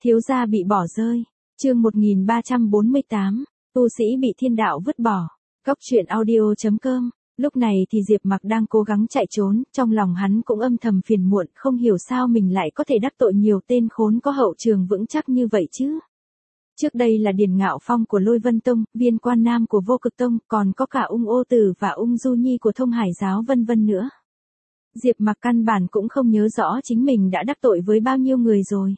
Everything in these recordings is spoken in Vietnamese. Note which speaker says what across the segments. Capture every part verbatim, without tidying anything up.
Speaker 1: Thiếu gia bị bỏ rơi. Chương một nghìn ba trăm bốn mươi tám, tu sĩ bị thiên đạo vứt bỏ. Góc truyện audio chấm com. Lúc này thì Diệp Mặc đang cố gắng chạy trốn, trong lòng hắn cũng âm thầm phiền muộn, không hiểu sao mình lại có thể đắc tội nhiều tên khốn có hậu trường vững chắc như vậy chứ. Trước đây là Điền Ngạo Phong của Lôi Vân Tông, Viên Quan Nam của Vô Cực Tông, còn có cả Ung Ô Tử và Ung Du Nhi của Thông Hải Giáo vân vân nữa. Diệp Mặc căn bản cũng không nhớ rõ chính mình đã đắc tội với bao nhiêu người rồi.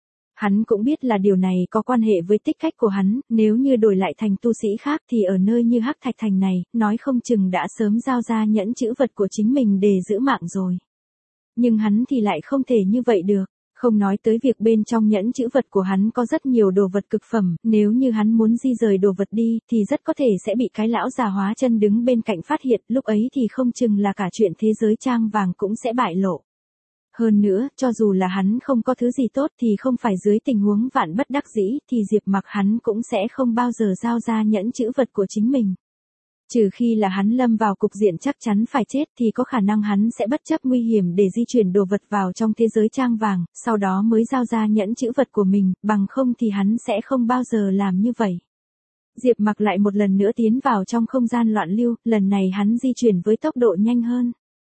Speaker 1: Hắn cũng biết là điều này có quan hệ với tích cách của hắn, nếu như đổi lại thành tu sĩ khác thì ở nơi như Hắc Thạch Thành này, nói không chừng đã sớm giao ra nhẫn chữ vật của chính mình để giữ mạng rồi. Nhưng hắn thì lại không thể như vậy được, không nói tới việc bên trong nhẫn chữ vật của hắn có rất nhiều đồ vật cực phẩm, nếu như hắn muốn di rời đồ vật đi thì rất có thể sẽ bị cái lão già hóa chân đứng bên cạnh phát hiện, lúc ấy thì không chừng là cả chuyện thế giới trang vàng cũng sẽ bại lộ. Hơn nữa, cho dù là hắn không có thứ gì tốt thì không phải dưới tình huống vạn bất đắc dĩ thì Diệp Mặc hắn cũng sẽ không bao giờ giao ra nhẫn chữ vật của chính mình. Trừ khi là hắn lâm vào cục diện chắc chắn phải chết thì có khả năng hắn sẽ bất chấp nguy hiểm để di chuyển đồ vật vào trong thế giới trang vàng, sau đó mới giao ra nhẫn chữ vật của mình, bằng không thì hắn sẽ không bao giờ làm như vậy. Diệp Mặc lại một lần nữa tiến vào trong không gian loạn lưu, lần này hắn di chuyển với tốc độ nhanh hơn.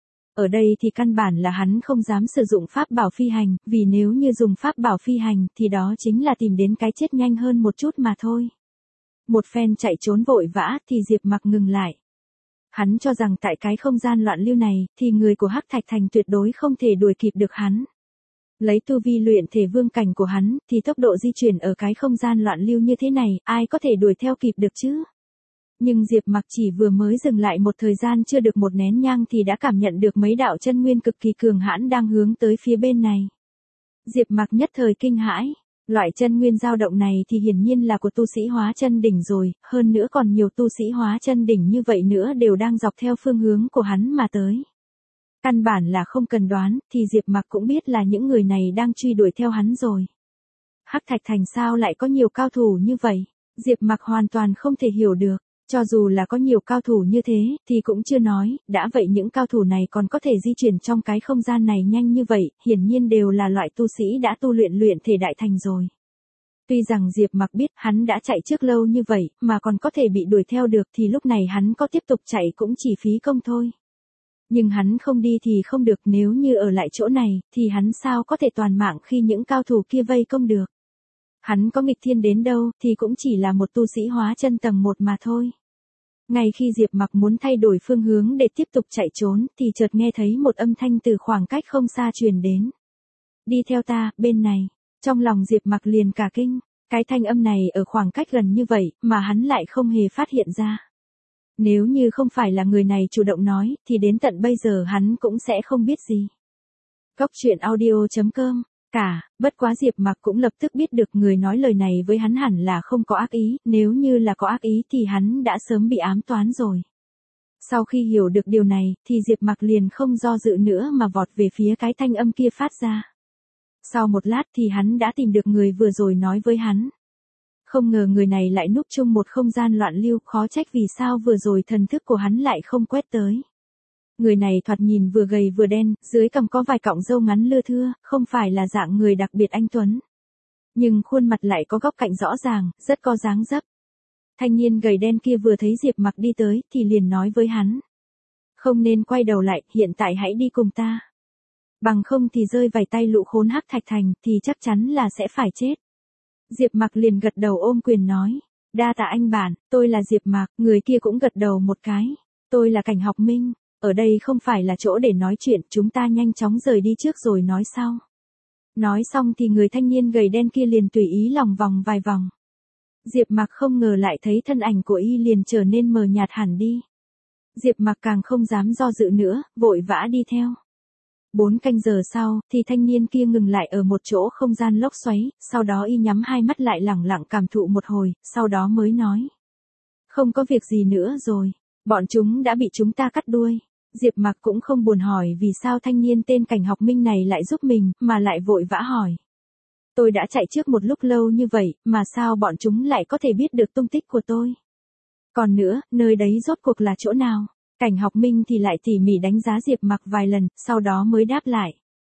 Speaker 1: Ở đây thì căn bản là hắn không dám sử dụng pháp bảo phi hành, vì nếu như dùng pháp bảo phi hành thì đó chính là tìm đến cái chết nhanh hơn một chút mà thôi. Một phen chạy trốn vội vã thì Diệp Mặc ngừng lại. Hắn cho rằng tại cái không gian loạn lưu này thì người của Hắc Thạch Thành tuyệt đối không thể đuổi kịp được hắn. Lấy tu vi luyện thể vương cảnh của hắn thì tốc độ di chuyển ở cái không gian loạn lưu như thế này ai có thể đuổi theo kịp được chứ. Nhưng Diệp Mặc chỉ vừa mới dừng lại một thời gian chưa được một nén nhang thì đã cảm nhận được mấy đạo chân nguyên cực kỳ cường hãn đang hướng tới phía bên này. Diệp Mặc nhất thời kinh hãi, loại chân nguyên dao động này thì hiển nhiên là của tu sĩ hóa chân đỉnh rồi, hơn nữa còn nhiều tu sĩ hóa chân đỉnh như vậy nữa đều đang dọc theo phương hướng của hắn mà tới. Căn bản là không cần đoán thì Diệp Mặc cũng biết là những người này đang truy đuổi theo hắn rồi. Hắc Thạch Thành sao lại có nhiều cao thủ như vậy? Diệp Mặc hoàn toàn không thể hiểu được. Cho dù là có nhiều cao thủ như thế, thì cũng chưa nói, đã vậy những cao thủ này còn có thể di chuyển trong cái không gian này nhanh như vậy, hiển nhiên đều là loại tu sĩ đã tu luyện luyện thể đại thành rồi. Tuy rằng Diệp Mặc biết hắn đã chạy trước lâu như vậy, mà còn có thể bị đuổi theo được thì lúc này hắn có tiếp tục chạy cũng chỉ phí công thôi. Nhưng hắn không đi thì không được, nếu như ở lại chỗ này, thì hắn sao có thể toàn mạng khi những cao thủ kia vây công được. Hắn có nghịch thiên đến đâu thì cũng chỉ là một tu sĩ hóa chân tầng một mà thôi. Ngay khi Diệp Mặc muốn thay đổi phương hướng để tiếp tục chạy trốn thì chợt nghe thấy một âm thanh từ khoảng cách không xa truyền đến. Đi theo ta, bên này. Trong lòng Diệp Mặc liền cả kinh, cái thanh âm này ở khoảng cách gần như vậy mà hắn lại không hề phát hiện ra. Nếu như không phải là người này chủ động nói thì đến tận bây giờ hắn cũng sẽ không biết gì. Góc truyện audio chấm com. Cả, bất quá Diệp Mặc cũng lập tức biết được người nói lời này với hắn hẳn là không có ác ý, nếu như là có ác ý thì hắn đã sớm bị ám toán rồi. Sau khi hiểu được điều này, thì Diệp Mặc liền không do dự nữa mà vọt về phía cái thanh âm kia phát ra. Sau một lát thì hắn đã tìm được người vừa rồi nói với hắn. Không ngờ người này lại núp chung một không gian loạn lưu, khó trách vì sao vừa rồi thần thức của hắn lại không quét tới. Người này thoạt nhìn vừa gầy vừa đen, dưới cằm có vài cọng râu ngắn lưa thưa, không phải là dạng người đặc biệt anh tuấn. Nhưng khuôn mặt lại có góc cạnh rõ ràng, rất có dáng dấp. Thanh niên gầy đen kia vừa thấy Diệp Mặc đi tới, thì liền nói với hắn. Không nên quay đầu lại, hiện tại hãy đi cùng ta. Bằng không thì rơi vài tay lũ khốn Hắc Thạch Thành, thì chắc chắn là sẽ phải chết. Diệp Mặc liền gật đầu ôm quyền nói. Đa tạ anh bạn, tôi là Diệp Mặc, người kia cũng gật đầu một cái. Tôi là Cảnh Học Minh. Ở đây không phải là chỗ để nói chuyện, chúng ta nhanh chóng rời đi trước rồi nói sau. Nói xong thì người thanh niên gầy đen kia liền tùy ý lòng vòng vài vòng. Diệp Mặc không ngờ lại thấy thân ảnh của y liền trở nên mờ nhạt hẳn đi. Diệp Mặc càng không dám do dự nữa, vội vã đi theo. Bốn canh giờ sau, thì thanh niên kia ngừng lại ở một chỗ không gian lốc xoáy, sau đó y nhắm hai mắt lại lẳng lặng cảm thụ một hồi, sau đó mới nói. Không có việc gì nữa rồi, bọn chúng đã bị chúng ta cắt đuôi. Diệp Mặc cũng không buồn hỏi vì sao thanh niên tên Cảnh Học Minh này lại giúp mình, mà lại vội vã hỏi. Tôi đã chạy trước một lúc lâu như vậy, mà sao bọn chúng lại có thể biết được tung tích của tôi? Còn nữa, nơi đấy rốt cuộc là chỗ nào? Cảnh Học Minh thì lại tỉ mỉ đánh giá Diệp Mặc vài lần, sau đó mới đáp lại.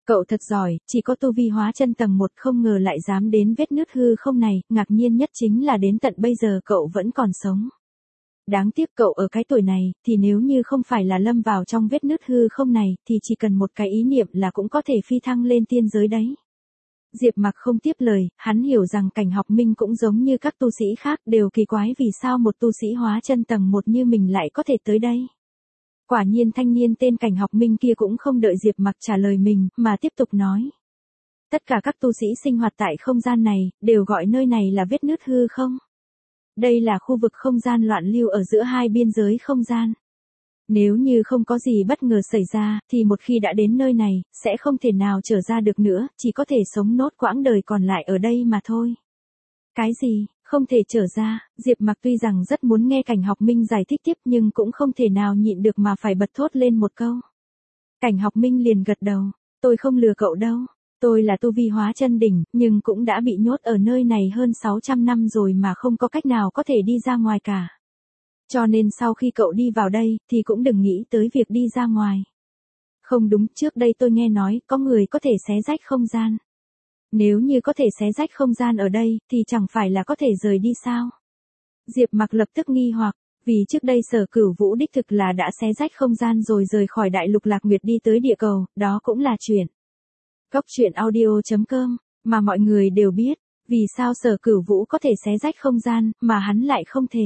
Speaker 1: Cậu thật giỏi, chỉ có tu vi hóa chân tầng một không ngờ lại dám đến vết nứt hư không này, ngạc nhiên nhất chính là đến tận bây giờ cậu vẫn còn sống. Đáng tiếc cậu ở cái tuổi này, thì nếu như không phải là lâm vào trong vết nứt hư không này, thì chỉ cần một cái ý niệm là cũng có thể phi thăng lên tiên giới đấy. Diệp Mặc không tiếp lời, hắn hiểu rằng Cảnh Học Minh cũng giống như các tu sĩ khác đều kỳ quái vì sao một tu sĩ hóa chân tầng một như mình lại có thể tới đây. Quả nhiên thanh niên tên Cảnh Học Minh kia cũng không đợi Diệp Mặc trả lời mình, mà tiếp tục nói. Tất cả các tu sĩ sinh hoạt tại không gian này, đều gọi nơi này là vết nứt hư không. Đây là khu vực không gian loạn lưu ở giữa hai biên giới không gian. Nếu như không có gì bất ngờ xảy ra, thì một khi đã đến nơi này, sẽ không thể nào trở ra được nữa, chỉ có thể sống nốt quãng đời còn lại ở đây mà thôi. Cái gì, không thể trở ra, Diệp Mặc tuy rằng rất muốn nghe Cảnh Học Minh giải thích tiếp nhưng cũng không thể nào nhịn được mà phải bật thốt lên một câu. Cảnh Học Minh liền gật đầu, tôi không lừa cậu đâu. Tôi là tu vi hóa chân đỉnh, nhưng cũng đã bị nhốt ở nơi này hơn sáu trăm năm rồi mà không có cách nào có thể đi ra ngoài cả. Cho nên sau khi cậu đi vào đây, thì cũng đừng nghĩ tới việc đi ra ngoài. Không đúng, trước đây tôi nghe nói, có người có thể xé rách không gian. Nếu như có thể xé rách không gian ở đây, thì chẳng phải là có thể rời đi sao? Diệp Mặc lập tức nghi hoặc, vì trước đây Sở Cửu Vũ đích thực là đã xé rách không gian rồi rời khỏi đại lục Lạc Nguyệt đi tới địa cầu, đó cũng là chuyện. Góc truyện audio chấm com, mà mọi người đều biết, vì sao Sở Cửu Vũ có thể xé rách không gian, mà hắn lại không thể.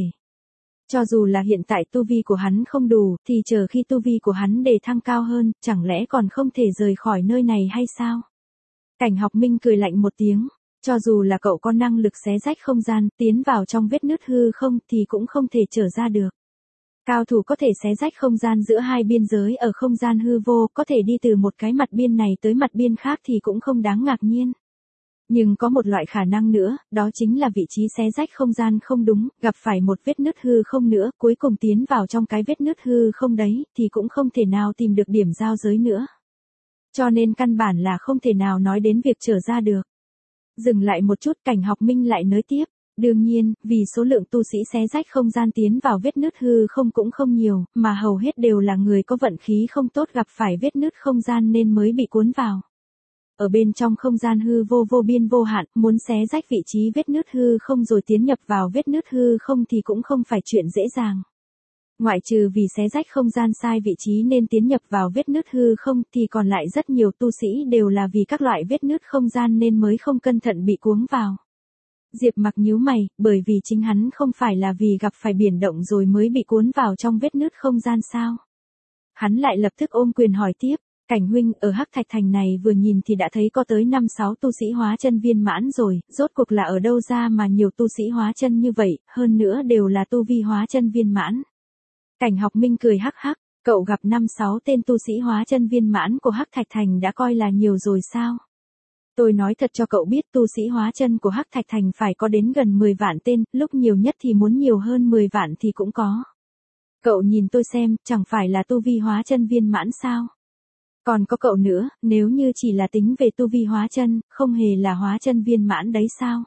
Speaker 1: Cho dù là hiện tại tu vi của hắn không đủ, thì chờ khi tu vi của hắn đề thăng cao hơn, chẳng lẽ còn không thể rời khỏi nơi này hay sao? Cảnh Học Minh cười lạnh một tiếng, cho dù là cậu có năng lực xé rách không gian, tiến vào trong vết nứt hư không thì cũng không thể trở ra được. Cao thủ có thể xé rách không gian giữa hai biên giới ở không gian hư vô, có thể đi từ một cái mặt biên này tới mặt biên khác thì cũng không đáng ngạc nhiên. Nhưng có một loại khả năng nữa, đó chính là vị trí xé rách không gian không đúng, gặp phải một vết nứt hư không nữa, cuối cùng tiến vào trong cái vết nứt hư không đấy, thì cũng không thể nào tìm được điểm giao giới nữa. Cho nên căn bản là không thể nào nói đến việc trở ra được. Dừng lại một chút, Cảnh Học Minh lại nói tiếp. Đương nhiên, vì số lượng tu sĩ xé rách không gian tiến vào vết nứt hư không cũng không nhiều, mà hầu hết đều là người có vận khí không tốt gặp phải vết nứt không gian nên mới bị cuốn vào. Ở bên trong không gian hư vô vô biên vô hạn, muốn xé rách vị trí vết nứt hư không rồi tiến nhập vào vết nứt hư không thì cũng không phải chuyện dễ dàng. Ngoại trừ vì xé rách không gian sai vị trí nên tiến nhập vào vết nứt hư không thì còn lại rất nhiều tu sĩ đều là vì các loại vết nứt không gian nên mới không cẩn thận bị cuốn vào. Diệp Mặc nhíu mày, bởi vì chính hắn không phải là vì gặp phải biển động rồi mới bị cuốn vào trong vết nứt không gian sao? Hắn lại lập tức ôm quyền hỏi tiếp, Cảnh huynh, ở Hắc Thạch Thành này vừa nhìn thì đã thấy có tới năm sáu tu sĩ hóa chân viên mãn rồi, rốt cuộc là ở đâu ra mà nhiều tu sĩ hóa chân như vậy, hơn nữa đều là tu vi hóa chân viên mãn. Cảnh Học Minh cười hắc hắc, cậu gặp năm sáu tên tu sĩ hóa chân viên mãn của Hắc Thạch Thành đã coi là nhiều rồi sao? Tôi nói thật cho cậu biết tu sĩ hóa chân của Hắc Thạch Thành phải có đến gần mười vạn tên, lúc nhiều nhất thì muốn nhiều hơn mười vạn thì cũng có. Cậu nhìn tôi xem, chẳng phải là tu vi hóa chân viên mãn sao? Còn có cậu nữa, nếu như chỉ là tính về tu vi hóa chân, không hề là hóa chân viên mãn đấy sao?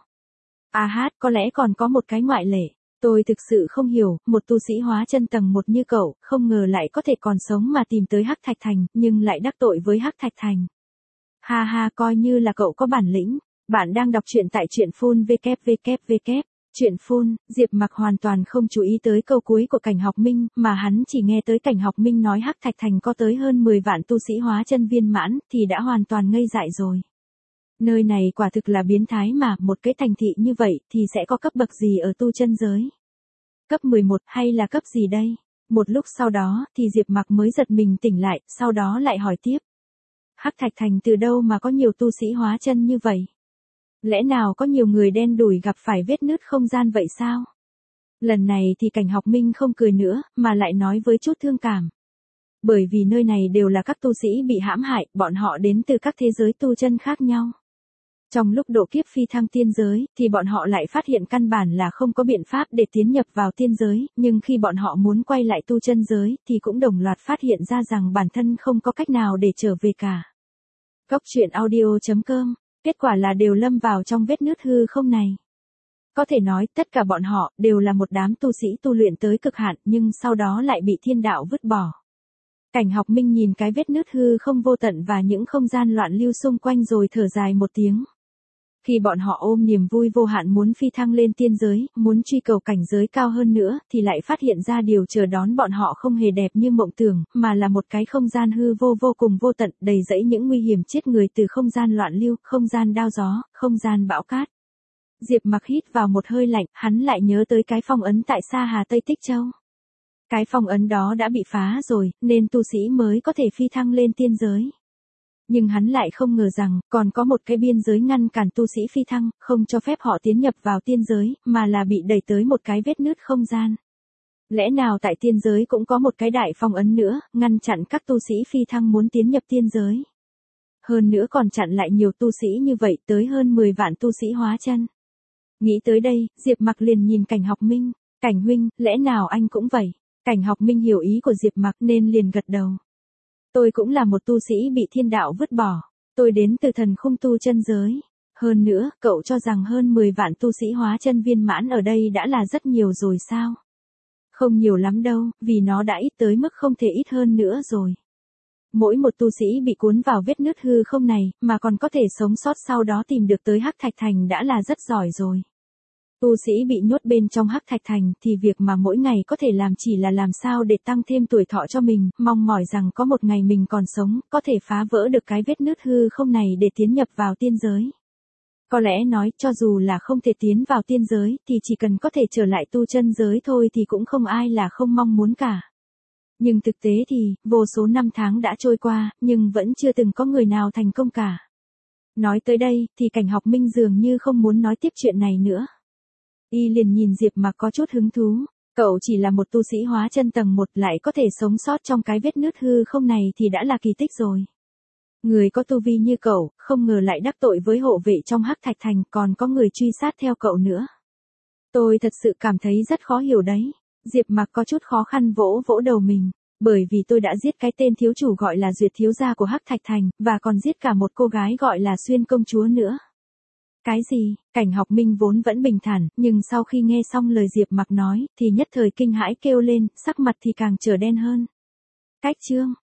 Speaker 1: À hát, có lẽ còn có một cái ngoại lệ. Tôi thực sự không hiểu, một tu sĩ hóa chân tầng một như cậu, không ngờ lại có thể còn sống mà tìm tới Hắc Thạch Thành, nhưng lại đắc tội với Hắc Thạch Thành. Ha ha, coi như là cậu có bản lĩnh. Bạn đang đọc truyện tại truyện phun www. Truyện phun, Diệp Mặc hoàn toàn không chú ý tới câu cuối của Cảnh Học Minh, mà hắn chỉ nghe tới Cảnh Học Minh nói Hắc Thạch Thành có tới hơn mười vạn tu sĩ hóa chân viên mãn, thì đã hoàn toàn ngây dại rồi. Nơi này quả thực là biến thái mà, một cái thành thị như vậy thì sẽ có cấp bậc gì ở tu chân giới? Cấp mười một hay là cấp gì đây? Một lúc sau đó thì Diệp Mặc mới giật mình tỉnh lại, sau đó lại hỏi tiếp. Hắc Thạch Thành từ đâu mà có nhiều tu sĩ hóa chân như vậy? Lẽ nào có nhiều người đen đủi gặp phải vết nứt không gian vậy sao? Lần này thì Cảnh Học Minh không cười nữa, mà lại nói với chút thương cảm. Bởi vì nơi này đều là các tu sĩ bị hãm hại, bọn họ đến từ các thế giới tu chân khác nhau. Trong lúc độ kiếp phi thăng tiên giới, thì bọn họ lại phát hiện căn bản là không có biện pháp để tiến nhập vào tiên giới, nhưng khi bọn họ muốn quay lại tu chân giới, thì cũng đồng loạt phát hiện ra rằng bản thân không có cách nào để trở về cả. Góc truyện audio chấm com, kết quả là đều lâm vào trong vết nứt hư không này. Có thể nói, tất cả bọn họ, đều là một đám tu sĩ tu luyện tới cực hạn, nhưng sau đó lại bị thiên đạo vứt bỏ. Cảnh Học Minh nhìn cái vết nứt hư không vô tận và những không gian loạn lưu xung quanh rồi thở dài một tiếng. Khi bọn họ ôm niềm vui vô hạn muốn phi thăng lên tiên giới, muốn truy cầu cảnh giới cao hơn nữa, thì lại phát hiện ra điều chờ đón bọn họ không hề đẹp như mộng tưởng, mà là một cái không gian hư vô vô cùng vô tận, đầy rẫy những nguy hiểm chết người từ không gian loạn lưu, không gian đao gió, không gian bão cát. Diệp Mặc hít vào một hơi lạnh, hắn lại nhớ tới cái phong ấn tại Sa Hà Tây Tích Châu. Cái phong ấn đó đã bị phá rồi, nên tu sĩ mới có thể phi thăng lên tiên giới. Nhưng hắn lại không ngờ rằng, còn có một cái biên giới ngăn cản tu sĩ phi thăng, không cho phép họ tiến nhập vào tiên giới, mà là bị đẩy tới một cái vết nứt không gian. Lẽ nào tại tiên giới cũng có một cái đại phong ấn nữa, ngăn chặn các tu sĩ phi thăng muốn tiến nhập tiên giới. Hơn nữa còn chặn lại nhiều tu sĩ như vậy, tới hơn mười vạn tu sĩ hóa chân. Nghĩ tới đây, Diệp Mặc liền nhìn Cảnh Học Minh, Cảnh huynh, lẽ nào anh cũng vậy? Cảnh Học Minh hiểu ý của Diệp Mặc nên liền gật đầu. Tôi cũng là một tu sĩ bị thiên đạo vứt bỏ. Tôi đến từ thần khung tu chân giới. Hơn nữa, cậu cho rằng hơn mười vạn tu sĩ hóa chân viên mãn ở đây đã là rất nhiều rồi sao? Không nhiều lắm đâu, vì nó đã ít tới mức không thể ít hơn nữa rồi. Mỗi một tu sĩ bị cuốn vào vết nứt hư không này, mà còn có thể sống sót sau đó tìm được tới Hắc Thạch Thành đã là rất giỏi rồi. Tu sĩ bị nhốt bên trong Hắc Thạch Thành thì việc mà mỗi ngày có thể làm chỉ là làm sao để tăng thêm tuổi thọ cho mình, mong mỏi rằng có một ngày mình còn sống, có thể phá vỡ được cái vết nứt hư không này để tiến nhập vào tiên giới. Có lẽ nói, cho dù là không thể tiến vào tiên giới, thì chỉ cần có thể trở lại tu chân giới thôi thì cũng không ai là không mong muốn cả. Nhưng thực tế thì, vô số năm tháng đã trôi qua, nhưng vẫn chưa từng có người nào thành công cả. Nói tới đây, thì Cảnh Học Minh dường như không muốn nói tiếp chuyện này nữa. Y liền nhìn Diệp Mặc có chút hứng thú. Cậu chỉ là một tu sĩ hóa chân tầng một lại có thể sống sót trong cái vết nứt hư không này thì đã là kỳ tích rồi. Người có tu vi như cậu, không ngờ lại đắc tội với hộ vệ trong Hắc Thạch Thành, còn có người truy sát theo cậu nữa. Tôi thật sự cảm thấy rất khó hiểu đấy. Diệp Mặc có chút khó khăn vỗ vỗ đầu mình. Bởi vì tôi đã giết cái tên thiếu chủ gọi là Duyệt thiếu gia của Hắc Thạch Thành, và còn giết cả một cô gái gọi là Xuyên công chúa nữa. Cái gì? Cảnh Học Minh vốn vẫn bình thản, nhưng sau khi nghe xong lời Diệp Mặc nói, thì nhất thời kinh hãi kêu lên, sắc mặt thì càng trở đen hơn. Cách chương